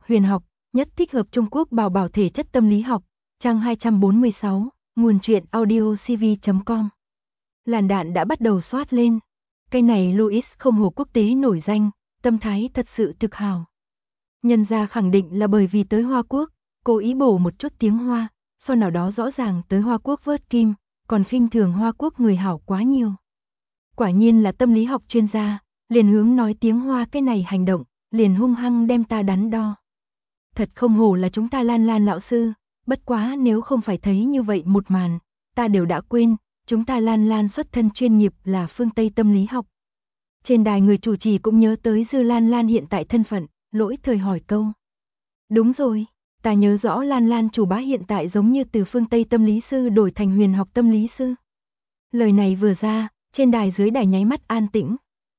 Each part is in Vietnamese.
Huyền học, nhất thích hợp Trung Quốc bảo bảo thể chất tâm lý học, trang 246, nguồn truyện audiocv.com. Làn đạn đã bắt đầu xoát lên. Cây này Louis không hổ quốc tế nổi danh, tâm thái thật sự thực hào. Nhân gia khẳng định là bởi vì tới Hoa Quốc, cố ý bổ một chút tiếng Hoa, sau nào đó rõ ràng tới Hoa Quốc vớt kim, còn khinh thường Hoa Quốc người hảo quá nhiều. Quả nhiên là tâm lý học chuyên gia, liền hướng nói tiếng Hoa cái này hành động, liền hung hăng đem ta đắn đo. Thật không hổ là chúng ta Lan Lan lão sư, bất quá nếu không phải thấy như vậy một màn, ta đều đã quên, chúng ta Lan Lan xuất thân chuyên nghiệp là phương Tây tâm lý học. Trên đài người chủ trì cũng nhớ tới Dư Lan Lan hiện tại thân phận, lỗi thời hỏi câu. Đúng rồi, ta nhớ rõ Lan Lan chủ bá hiện tại giống như từ phương Tây tâm lý sư đổi thành huyền học tâm lý sư. Lời này vừa ra, trên đài dưới đài nháy mắt an tĩnh.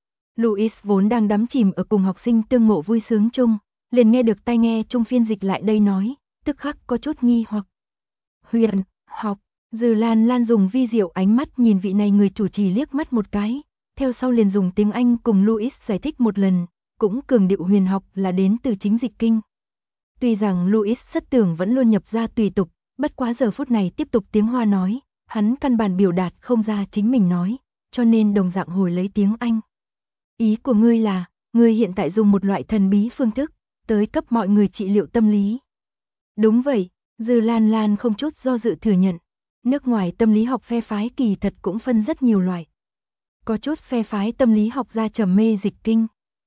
Louis vốn đang đắm chìm ở cùng học sinh tương ngộ vui sướng chung, liền nghe được tai nghe trung phiên dịch lại đây nói, tức khắc có chút nghi hoặc. Huyền học, Dư Lan Lan dùng vi diệu ánh mắt nhìn vị này người chủ trì liếc mắt một cái, theo sau liền dùng tiếng Anh cùng Louis giải thích một lần, cũng cường điệu huyền học là đến từ chính dịch kinh. Tuy rằng Louis rất tưởng vẫn luôn nhập ra tùy tục, bất quá giờ phút này tiếp tục tiếng Hoa nói, hắn căn bản biểu đạt không ra chính mình nói, cho nên đồng dạng hồi lấy tiếng Anh. Ý của ngươi là, ngươi hiện tại dùng một loại thần bí phương thức, tới cấp mọi người trị liệu tâm lý. Đúng vậy, Dư Lan Lan không chút do dự thừa nhận. Nước ngoài tâm lý học phe phái kỳ thật cũng phân rất nhiều loại. Có chút phe phái tâm lý học ra trầm mê dịch kinh.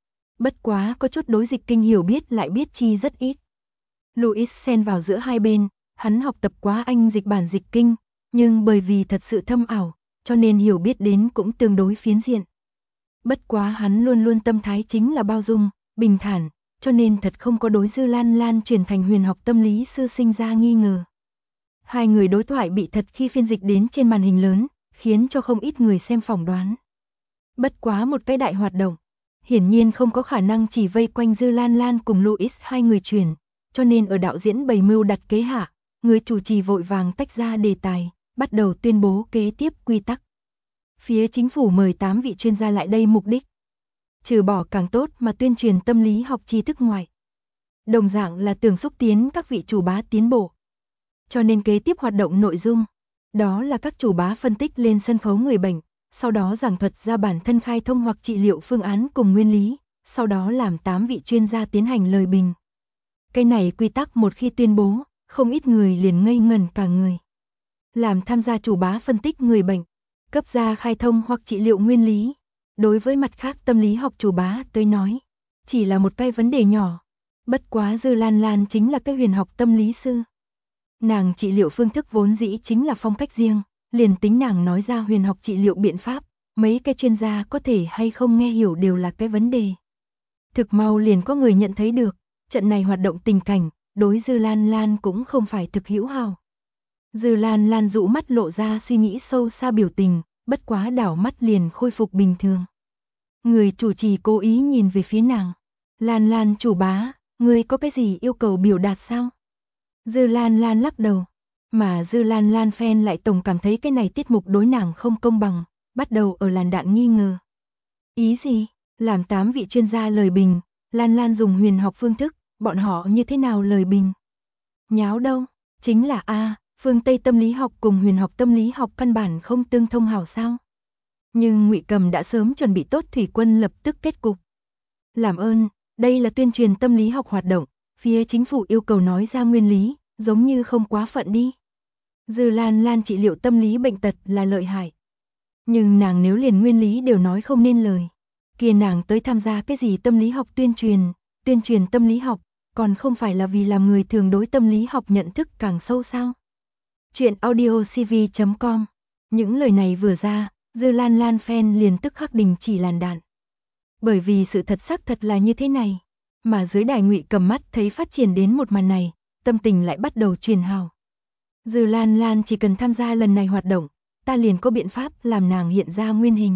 Bất quá có chút đối dịch kinh hiểu biết lại biết chi rất ít. Louis xen vào giữa hai bên, hắn học tập quá Anh dịch bản dịch kinh, nhưng bởi vì thật sự thâm ảo, cho nên hiểu biết đến cũng tương đối phiến diện. Bất quá hắn luôn luôn tâm thái chính là bao dung, bình thản, cho nên thật không có đối Dư Lan Lan chuyển thành huyền học tâm lý sư sinh ra nghi ngờ. Hai người đối thoại bị thật khi phiên dịch đến trên màn hình lớn, khiến cho không ít người xem phỏng đoán. Bất quá một cái đại hoạt động, hiển nhiên không có khả năng chỉ vây quanh Dư Lan Lan cùng Louis hai người chuyển, cho nên ở đạo diễn bày mưu đặt kế hạ, người chủ trì vội vàng tách ra đề tài, bắt đầu tuyên bố kế tiếp quy tắc. Phía chính phủ mời 8 vị chuyên gia lại đây mục đích. Trừ bỏ càng tốt mà tuyên truyền tâm lý học tri thức ngoài. Đồng dạng là tưởng xúc tiến các vị chủ bá tiến bộ. Cho nên kế tiếp hoạt động nội dung, đó là các chủ bá phân tích lên sân khấu người bệnh, sau đó giảng thuật ra bản thân khai thông hoặc trị liệu phương án cùng nguyên lý, sau đó làm 8 vị chuyên gia tiến hành lời bình. Cái này quy tắc một khi tuyên bố, không ít người liền ngây ngẩn cả người. Làm tham gia chủ bá phân tích người bệnh, cấp ra khai thông hoặc trị liệu nguyên lý. Đối với mặt khác tâm lý học chủ bá tới nói, chỉ là một cái vấn đề nhỏ. Bất quá Dư Lan Lan chính là cái huyền học tâm lý sư. Nàng trị liệu phương thức vốn dĩ chính là phong cách riêng, liền tính nàng nói ra huyền học trị liệu biện pháp, mấy cái chuyên gia có thể hay không nghe hiểu đều là cái vấn đề. Thực mau liền có người nhận thấy được, trận này hoạt động tình cảnh, đối Dư Lan Lan cũng không phải thực hữu hảo. Dư Lan Lan dụ mắt lộ ra suy nghĩ sâu xa biểu tình, bất quá đảo mắt liền khôi phục bình thường. Người chủ trì cố ý nhìn về phía nàng. Lan Lan chủ bá, ngươi có cái gì yêu cầu biểu đạt sao? Dư Lan Lan lắc đầu. Mà Dư Lan Lan fan lại tổng cảm thấy cái này tiết mục đối nàng không công bằng, bắt đầu ở làn đạn nghi ngờ. Ý gì? Làm 8 vị chuyên gia lời bình, Lan Lan dùng huyền học phương thức, bọn họ như thế nào lời bình? Nháo đâu? Chính là phương Tây tâm lý học cùng huyền học tâm lý học căn bản không tương thông hảo sao? Nhưng Ngụy Cầm đã sớm chuẩn bị tốt thủy quân lập tức kết cục. Làm ơn, đây là tuyên truyền tâm lý học hoạt động, phía chính phủ yêu cầu nói ra nguyên lý, giống như không quá phận đi. Dư Lan Lan trị liệu tâm lý bệnh tật là lợi hại. Nhưng nàng nếu liền nguyên lý đều nói không nên lời, kia nàng tới tham gia cái gì tâm lý học tuyên truyền tâm lý học, còn không phải là vì làm người thường đối tâm lý học nhận thức càng sâu sao? Chuyện audiocv.com. Những lời này vừa ra, Dư Lan Lan fan liền tức khắc đình chỉ làn đạn. Bởi vì sự thật xác thật là như thế này, mà dưới đài Ngụy Cầm mắt thấy phát triển đến một màn này, tâm tình lại bắt đầu truyền hào. Dư Lan Lan chỉ cần tham gia lần này hoạt động, ta liền có biện pháp làm nàng hiện ra nguyên hình.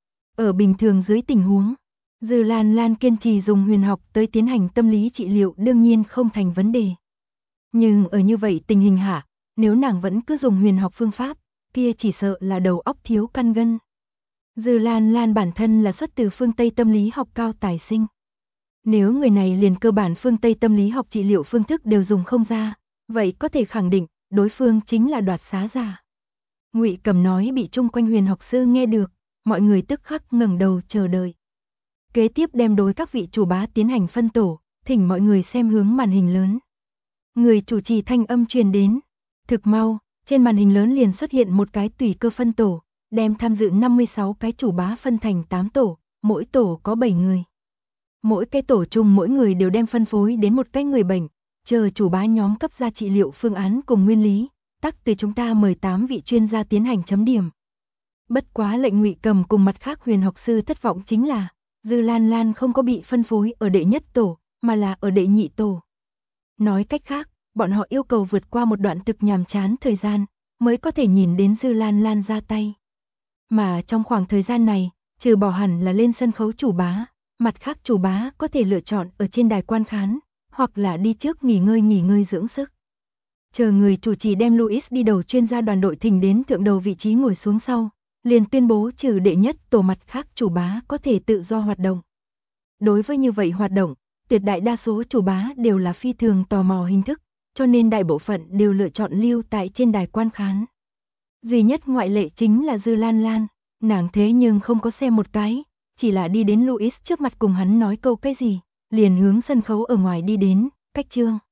Ở bình thường dưới tình huống, Dư Lan Lan kiên trì dùng huyền học tới tiến hành tâm lý trị liệu đương nhiên không thành vấn đề. Nhưng ở như vậy tình hình hạ, nếu nàng vẫn cứ dùng huyền học phương pháp, kia chỉ sợ là đầu óc thiếu căn gân. Dư Lan Lan bản thân là xuất từ phương Tây tâm lý học cao tài sinh. Nếu người này liền cơ bản phương Tây tâm lý học trị liệu phương thức đều dùng không ra, vậy có thể khẳng định, đối phương chính là đoạt xá giả. Ngụy Cầm nói bị chung quanh Huyền học sư nghe được, mọi người tức khắc ngẩng đầu chờ đợi. Kế tiếp đem đối các vị chủ bá tiến hành phân tổ, thỉnh mọi người xem hướng màn hình lớn. Người chủ trì thanh âm truyền đến. Thực mau, trên màn hình lớn liền xuất hiện một cái tùy cơ phân tổ, đem tham dự 56 cái chủ bá phân thành 8 tổ, mỗi tổ có 7 người. Mỗi cái tổ chung mỗi người đều đem phân phối đến một cái người bệnh, chờ chủ bá nhóm cấp ra trị liệu phương án cùng nguyên lý, tắc từ chúng ta mời 8 vị chuyên gia tiến hành chấm điểm. Bất quá lệnh Ngụy Cầm cùng mặt khác Huyền học sư thất vọng chính là, Dư Lan Lan không có bị phân phối ở đệ nhất tổ, mà là ở đệ nhị tổ. Nói cách khác, bọn họ yêu cầu vượt qua một đoạn thực nhàm chán thời gian, mới có thể nhìn đến Dư Lan Lan ra tay. Mà trong khoảng thời gian này, trừ bỏ hẳn là lên sân khấu chủ bá, mặt khác chủ bá có thể lựa chọn ở trên đài quan khán, hoặc là đi trước nghỉ ngơi dưỡng sức. Chờ người chủ trì đem Louis đi đầu chuyên gia đoàn đội thỉnh đến thượng đầu vị trí ngồi xuống sau, liền tuyên bố trừ đệ nhất tổ mặt khác chủ bá có thể tự do hoạt động. Đối với như vậy hoạt động, tuyệt đại đa số chủ bá đều là phi thường tò mò hình thức, cho nên đại bộ phận đều lựa chọn lưu tại trên đài quan khán. Duy nhất ngoại lệ chính là Dư Lan Lan, nàng thế nhưng không có xem một cái, chỉ là đi đến Louis trước mặt cùng hắn nói câu cái gì, liền hướng sân khấu ở ngoài đi đến, cách chương.